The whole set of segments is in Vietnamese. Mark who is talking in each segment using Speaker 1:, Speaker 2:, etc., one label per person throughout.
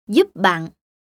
Speaker 1: Giúp bạn.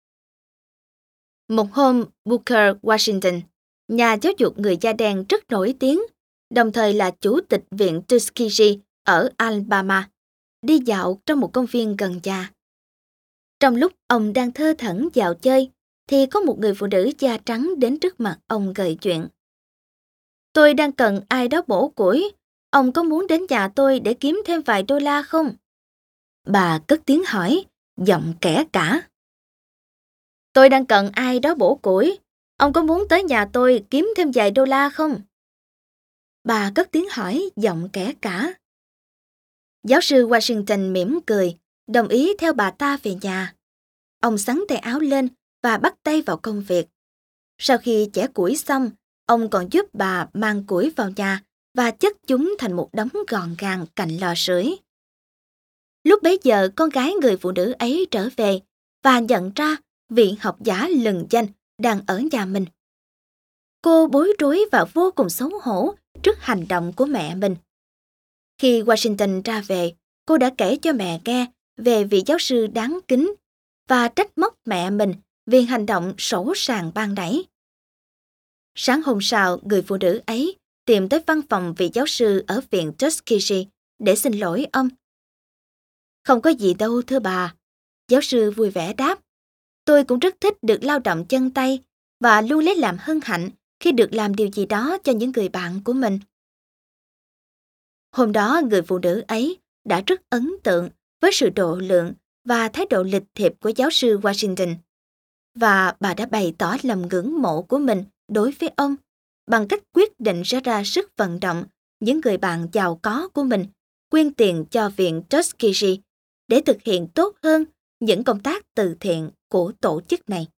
Speaker 1: Một hôm, Booker Washington, nhà giáo dục người da đen rất nổi tiếng, đồng thời là chủ tịch viện Tuskegee ở Alabama, đi dạo trong một công viên gần nhà. Trong lúc ông đang thơ thẩn dạo chơi, thì có một người phụ nữ da trắng đến trước mặt ông gợi chuyện. Tôi đang cần ai đó bổ củi, ông có muốn đến nhà tôi để kiếm thêm vài đô la không? Bà cất tiếng hỏi, giọng kẻ cả. Tôi đang cần ai đó bổ củi, ông có muốn tới nhà tôi kiếm thêm vài đô la không? Bà cất tiếng hỏi, giọng kẻ cả. Giáo sư Washington mỉm cười, đồng ý theo bà ta về nhà. Ông xắn tay áo lên và bắt tay vào công việc. Sau khi chẻ củi xong, ông còn giúp bà mang củi vào nhà và chất chúng thành một đống gọn gàng cạnh lò sưởi. Lúc bấy giờ, con gái người phụ nữ ấy trở về và nhận ra vị học giả lừng danh đang ở nhà mình. Cô bối rối và vô cùng xấu hổ trước hành động của mẹ mình. Khi Washington ra về, cô đã kể cho mẹ nghe về vị giáo sư đáng kính và trách móc mẹ mình vì hành động sỗ sàng ban nãy. Sáng hôm sau, người phụ nữ ấy tìm tới văn phòng vị giáo sư ở viện Tuskegee để xin lỗi ông. Không có gì đâu thưa bà, giáo sư vui vẻ đáp. Tôi cũng rất thích được lao động chân tay và luôn lấy làm hân hạnh khi được làm điều gì đó cho những người bạn của mình. Hôm đó, người phụ nữ ấy đã rất ấn tượng với sự độ lượng và thái độ lịch thiệp của giáo sư Washington. Và bà đã bày tỏ lòng ngưỡng mộ của mình đối với ông bằng cách quyết định sẽ ra sức vận động những người bạn giàu có của mình quyên tiền cho viện Tuskegee để thực hiện tốt hơn những công tác từ thiện của tổ chức này.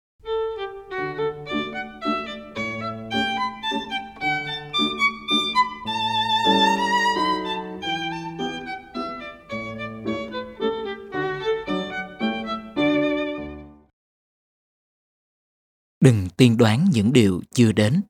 Speaker 2: Đừng tiên đoán những điều chưa đến.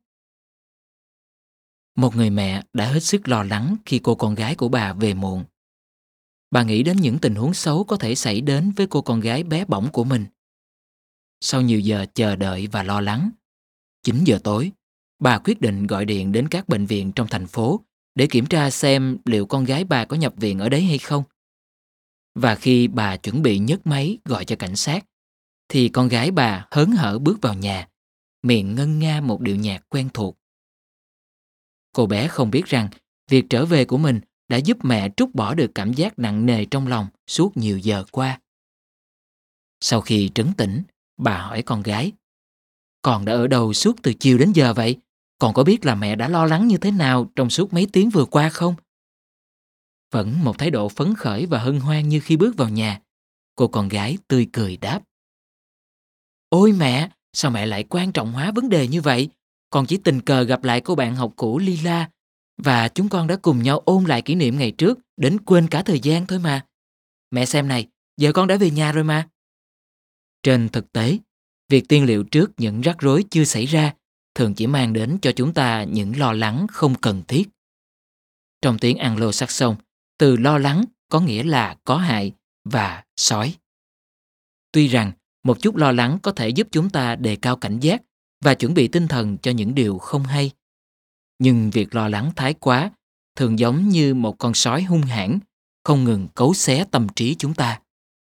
Speaker 2: Một người mẹ đã hết sức lo lắng khi cô con gái của bà về muộn. Bà nghĩ đến những tình huống xấu có thể xảy đến với cô con gái bé bỏng của mình. Sau nhiều giờ chờ đợi và lo lắng, 9 giờ tối, bà quyết định gọi điện đến các bệnh viện trong thành phố để kiểm tra xem liệu con gái bà có nhập viện ở đấy hay không. Và khi bà chuẩn bị nhấc máy gọi cho cảnh sát, thì con gái bà hớn hở bước vào nhà, miệng ngân nga một điệu nhạc quen thuộc. Cô bé không biết rằng việc trở về của mình đã giúp mẹ trút bỏ được cảm giác nặng nề trong lòng suốt nhiều giờ qua. Sau khi trấn tĩnh, bà hỏi con gái, con đã ở đâu suốt từ chiều đến giờ vậy? Con có biết là mẹ đã lo lắng như thế nào trong suốt mấy tiếng vừa qua không? Vẫn một thái độ phấn khởi và hân hoan như khi bước vào nhà, cô con gái tươi cười đáp. Ôi mẹ, sao mẹ lại quan trọng hóa vấn đề như vậy? Con chỉ tình cờ gặp lại cô bạn học cũ Lila và chúng con đã cùng nhau ôn lại kỷ niệm ngày trước đến quên cả thời gian thôi mà. Mẹ xem này, giờ con đã về nhà rồi mà. Trên thực tế, việc tiên liệu trước những rắc rối chưa xảy ra thường chỉ mang đến cho chúng ta những lo lắng không cần thiết. Trong tiếng Anglo-Saxon, từ lo lắng có nghĩa là có hại và sói. Tuy rằng một chút lo lắng có thể giúp chúng ta đề cao cảnh giác và chuẩn bị tinh thần cho những điều không hay. Nhưng việc lo lắng thái quá thường giống như một con sói hung hãn, không ngừng cấu xé tâm trí chúng ta.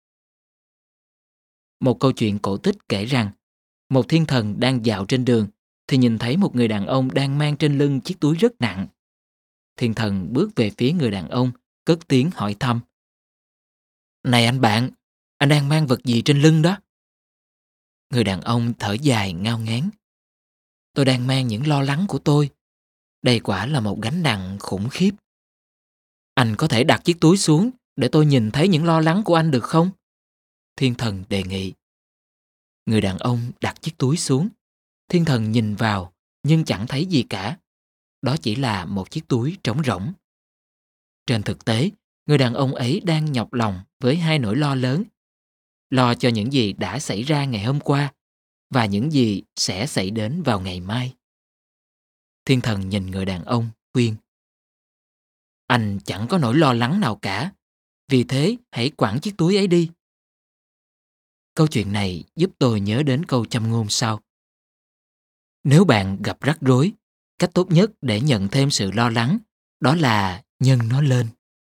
Speaker 2: Một câu chuyện cổ tích kể rằng, một thiên thần đang dạo trên đường thì nhìn thấy một người đàn ông đang mang trên lưng chiếc túi rất nặng. Thiên thần bước về phía người đàn ông, cất tiếng hỏi thăm. Này anh bạn, anh đang mang vật gì trên lưng đó? Người đàn ông thở dài ngao ngán. Tôi đang mang những lo lắng của tôi. Đây quả là một gánh nặng khủng khiếp. Anh có thể đặt chiếc túi xuống để tôi nhìn thấy những lo lắng của anh được không? Thiên thần đề nghị. Người đàn ông đặt chiếc túi xuống. Thiên thần nhìn vào nhưng chẳng thấy gì cả. Đó chỉ là một chiếc túi trống rỗng. Trên thực tế, người đàn ông ấy đang nhọc lòng với hai nỗi lo lớn. Lo cho những gì đã xảy ra ngày hôm qua và những gì sẽ xảy đến vào ngày mai. Thiên thần nhìn người đàn ông, khuyên. Anh chẳng có nỗi lo lắng nào cả, vì thế hãy quẳng chiếc túi ấy đi. Câu chuyện này giúp tôi nhớ đến câu châm ngôn sau. Nếu bạn gặp rắc rối, cách tốt nhất để nhận thêm sự lo lắng đó là nhân nó lên.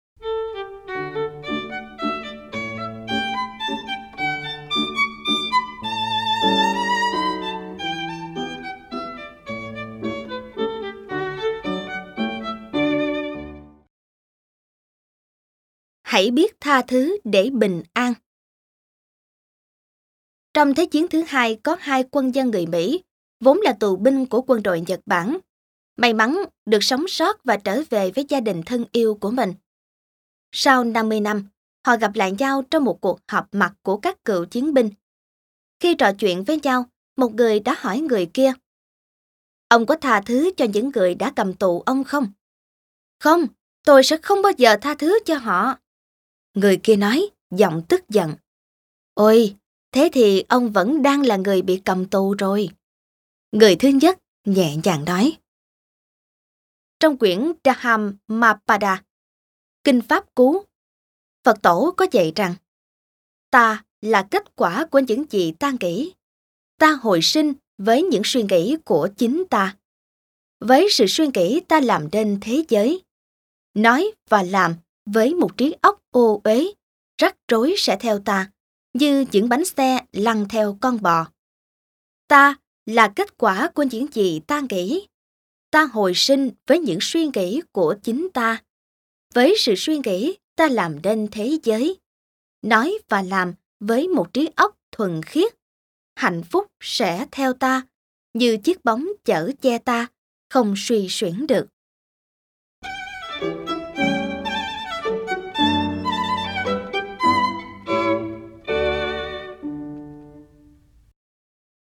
Speaker 1: Hãy biết tha thứ để bình an. Trong Thế chiến thứ hai có 2 quân dân người Mỹ, vốn là tù binh của quân đội Nhật Bản, may mắn được sống sót và trở về với gia đình thân yêu của mình. Sau 50 năm, họ gặp lại nhau trong một cuộc họp mặt của các cựu chiến binh. Khi trò chuyện với nhau, một người đã hỏi người kia, ông có tha thứ cho những người đã cầm tù ông không? Không, tôi sẽ không bao giờ tha thứ cho họ. Người kia nói, giọng tức giận. Ôi, thế thì ông vẫn đang là người bị cầm tù rồi. Người thứ nhất nhẹ nhàng nói. Trong quyển Dhammapada, Kinh Pháp Cú, Phật Tổ có dạy rằng, ta là kết quả của những gì ta nghĩ. Ta hồi sinh với những suy nghĩ của chính ta. Với sự suy nghĩ ta làm nên thế giới. Nói và làm với một trí óc ô uế, rắc rối sẽ theo ta, như những bánh xe lăn theo con bò. Ta là kết quả của những gì ta nghĩ. Ta hồi sinh với những suy nghĩ của chính ta. Với sự suy nghĩ, ta làm nên thế giới. Nói và làm với một trí óc thuần khiết. Hạnh phúc sẽ theo ta, như chiếc bóng chở che ta, không suy xuyển được.